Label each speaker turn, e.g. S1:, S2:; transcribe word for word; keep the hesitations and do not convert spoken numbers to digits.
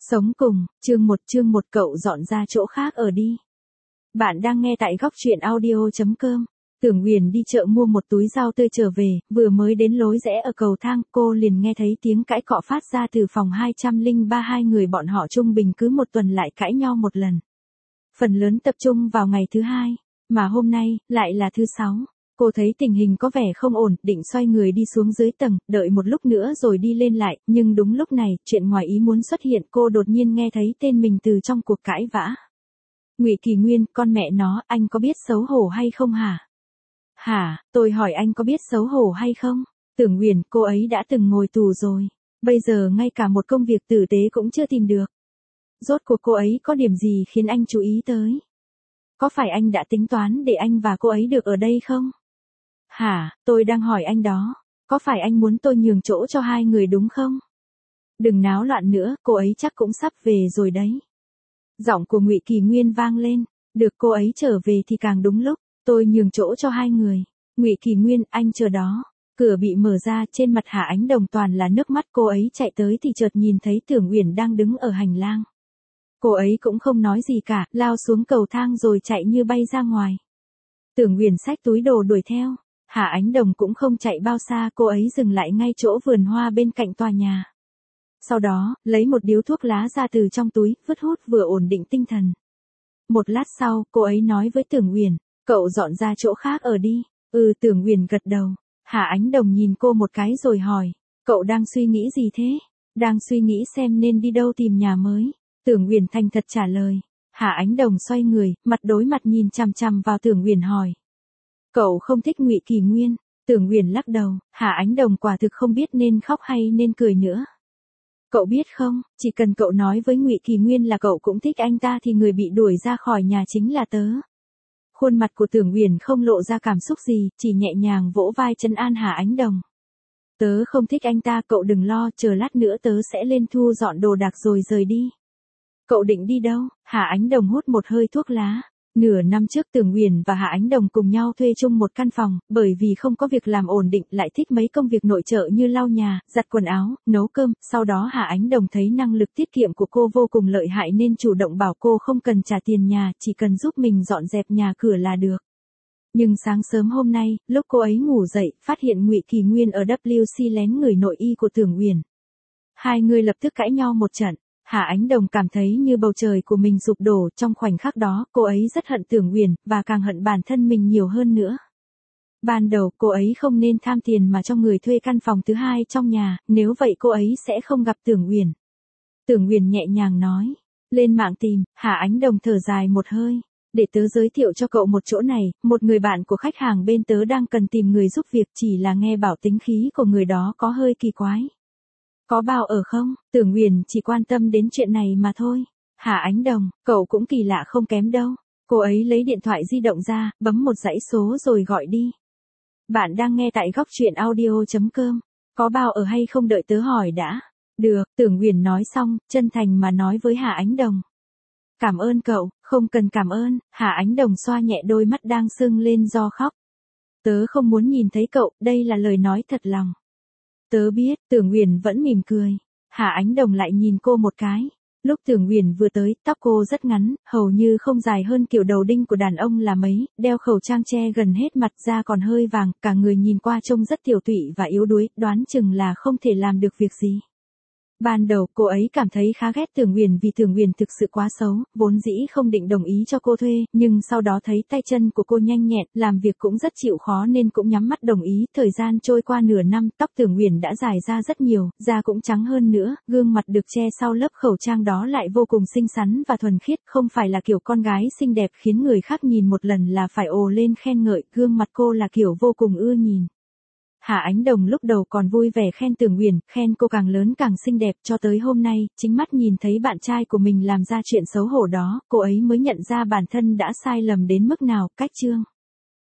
S1: Sống cùng, chương một chương một cậu dọn ra chỗ khác ở đi. Bạn đang nghe tại góc chuyện audio chấm com. Tưởng Huyền đi chợ mua một túi rau tươi trở về, vừa mới đến lối rẽ ở cầu thang, cô liền nghe thấy tiếng cãi cọ phát ra từ phòng hai không ba. Hai người bọn họ trung bình cứ một tuần lại cãi nhau một lần. Phần lớn tập trung vào ngày thứ hai, mà hôm nay, lại là thứ sáu. Cô thấy tình hình có vẻ không ổn, định xoay người đi xuống dưới tầng, đợi một lúc nữa rồi đi lên lại, nhưng đúng lúc này, chuyện ngoài ý muốn xuất hiện, cô đột nhiên nghe thấy tên mình từ trong cuộc cãi vã. Ngụy Kỳ Nguyên, con mẹ nó, anh có biết xấu hổ hay không hả? Hả, tôi hỏi anh có biết xấu hổ hay không? Tưởng Huyền, cô ấy đã từng ngồi tù rồi, bây giờ ngay cả một công việc tử tế cũng chưa tìm được. Rốt cuộc cô ấy có điểm gì khiến anh chú ý tới? Có phải anh đã tính toán để anh và cô ấy được ở đây không? Hả, tôi đang hỏi anh đó, có phải anh muốn tôi nhường chỗ cho hai người đúng không? Đừng náo loạn nữa, cô ấy chắc cũng sắp về rồi đấy. Giọng của Ngụy Kỳ Nguyên vang lên, được cô ấy trở về thì càng đúng lúc, tôi nhường chỗ cho hai người. Ngụy Kỳ Nguyên, anh chờ đó. Cửa bị mở ra, trên mặt Hà Ánh Đồng toàn là nước mắt, cô ấy chạy tới thì chợt nhìn thấy Tưởng Huyền đang đứng ở hành lang. Cô ấy cũng không nói gì cả, lao xuống cầu thang rồi chạy như bay ra ngoài. Tưởng Huyền xách túi đồ đuổi theo. Hà Ánh Đồng cũng không chạy bao xa, cô ấy dừng lại ngay chỗ vườn hoa bên cạnh tòa nhà. Sau đó, lấy một điếu thuốc lá ra từ trong túi, vứt hút vừa ổn định tinh thần. Một lát sau, cô ấy nói với Tưởng Huyền, cậu dọn ra chỗ khác ở đi. Ừ, Tưởng Huyền gật đầu. Hà Ánh Đồng nhìn cô một cái rồi hỏi, cậu đang suy nghĩ gì thế? Đang suy nghĩ xem nên đi đâu tìm nhà mới. Tưởng Huyền thành thật trả lời. Hà Ánh Đồng xoay người, mặt đối mặt nhìn chằm chằm vào Tưởng Huyền hỏi. Cậu không thích Ngụy Kỳ Nguyên? Tưởng Huyền lắc đầu, Hà Ánh Đồng quả thực không biết nên khóc hay nên cười nữa. Cậu biết không, chỉ cần cậu nói với Ngụy Kỳ Nguyên là cậu cũng thích anh ta thì người bị đuổi ra khỏi nhà chính là tớ. Khuôn mặt của Tưởng Huyền không lộ ra cảm xúc gì, chỉ nhẹ nhàng vỗ vai trấn an Hà Ánh Đồng. Tớ không thích anh ta, cậu đừng lo, chờ lát nữa tớ sẽ lên thu dọn đồ đạc rồi rời đi. Cậu định đi đâu? Hà Ánh Đồng hút một hơi thuốc lá. Nửa năm trước Tưởng Huyền và Hà Ánh Đồng cùng nhau thuê chung một căn phòng, bởi vì không có việc làm ổn định lại thích mấy công việc nội trợ như lau nhà, giặt quần áo, nấu cơm. Sau đó Hà Ánh Đồng thấy năng lực tiết kiệm của cô vô cùng lợi hại nên chủ động bảo cô không cần trả tiền nhà, chỉ cần giúp mình dọn dẹp nhà cửa là được. Nhưng sáng sớm hôm nay, lúc cô ấy ngủ dậy, phát hiện Ngụy Kỳ Nguyên ở vê kép xê lén ngửi nội y của Tưởng Huyền. Hai người lập tức cãi nhau một trận. Hà Ánh Đồng cảm thấy như bầu trời của mình sụp đổ, trong khoảnh khắc đó, cô ấy rất hận Tưởng Huyền, và càng hận bản thân mình nhiều hơn nữa. Ban đầu, cô ấy không nên tham tiền mà cho người thuê căn phòng thứ hai trong nhà, nếu vậy cô ấy sẽ không gặp Tưởng Huyền. Tưởng Huyền nhẹ nhàng nói, lên mạng tìm. Hà Ánh Đồng thở dài một hơi, để tớ giới thiệu cho cậu một chỗ này, một người bạn của khách hàng bên tớ đang cần tìm người giúp việc, chỉ là nghe bảo tính khí của người đó có hơi kỳ quái. Có bao ở không? Tưởng Huyền chỉ quan tâm đến chuyện này mà thôi. Hà Ánh Đồng, cậu cũng kỳ lạ không kém đâu. Cô ấy lấy điện thoại di động ra, bấm một dãy số rồi gọi đi. Bạn đang nghe tại góc chuyện audio chấm com. Có bao ở hay không đợi tớ hỏi đã. Được, Tưởng Huyền nói xong, chân thành mà nói với Hà Ánh Đồng. Cảm ơn cậu, không cần cảm ơn. Hà Ánh Đồng xoa nhẹ đôi mắt đang sưng lên do khóc. Tớ không muốn nhìn thấy cậu, đây là lời nói thật lòng. Tớ biết, Tưởng Huyền vẫn mỉm cười. Hà Ánh Đồng lại nhìn cô một cái. Lúc Tưởng Huyền vừa tới, tóc cô rất ngắn, hầu như không dài hơn kiểu đầu đinh của đàn ông là mấy, đeo khẩu trang che gần hết mặt, da còn hơi vàng, cả người nhìn qua trông rất tiểu tụy và yếu đuối, đoán chừng là không thể làm được việc gì. Ban đầu, cô ấy cảm thấy khá ghét Tưởng Huyền vì Tưởng Huyền thực sự quá xấu, vốn dĩ không định đồng ý cho cô thuê, nhưng sau đó thấy tay chân của cô nhanh nhẹn, làm việc cũng rất chịu khó nên cũng nhắm mắt đồng ý. Thời gian trôi qua nửa năm, tóc Tưởng Huyền đã dài ra rất nhiều, da cũng trắng hơn nữa, gương mặt được che sau lớp khẩu trang đó lại vô cùng xinh xắn và thuần khiết, không phải là kiểu con gái xinh đẹp khiến người khác nhìn một lần là phải ồ lên khen ngợi, gương mặt cô là kiểu vô cùng ưa nhìn. Hà Ánh Đồng lúc đầu còn vui vẻ khen Tưởng Huyền, khen cô càng lớn càng xinh đẹp, cho tới hôm nay, chính mắt nhìn thấy bạn trai của mình làm ra chuyện xấu hổ đó, cô ấy mới nhận ra bản thân đã sai lầm đến mức nào. Cách chương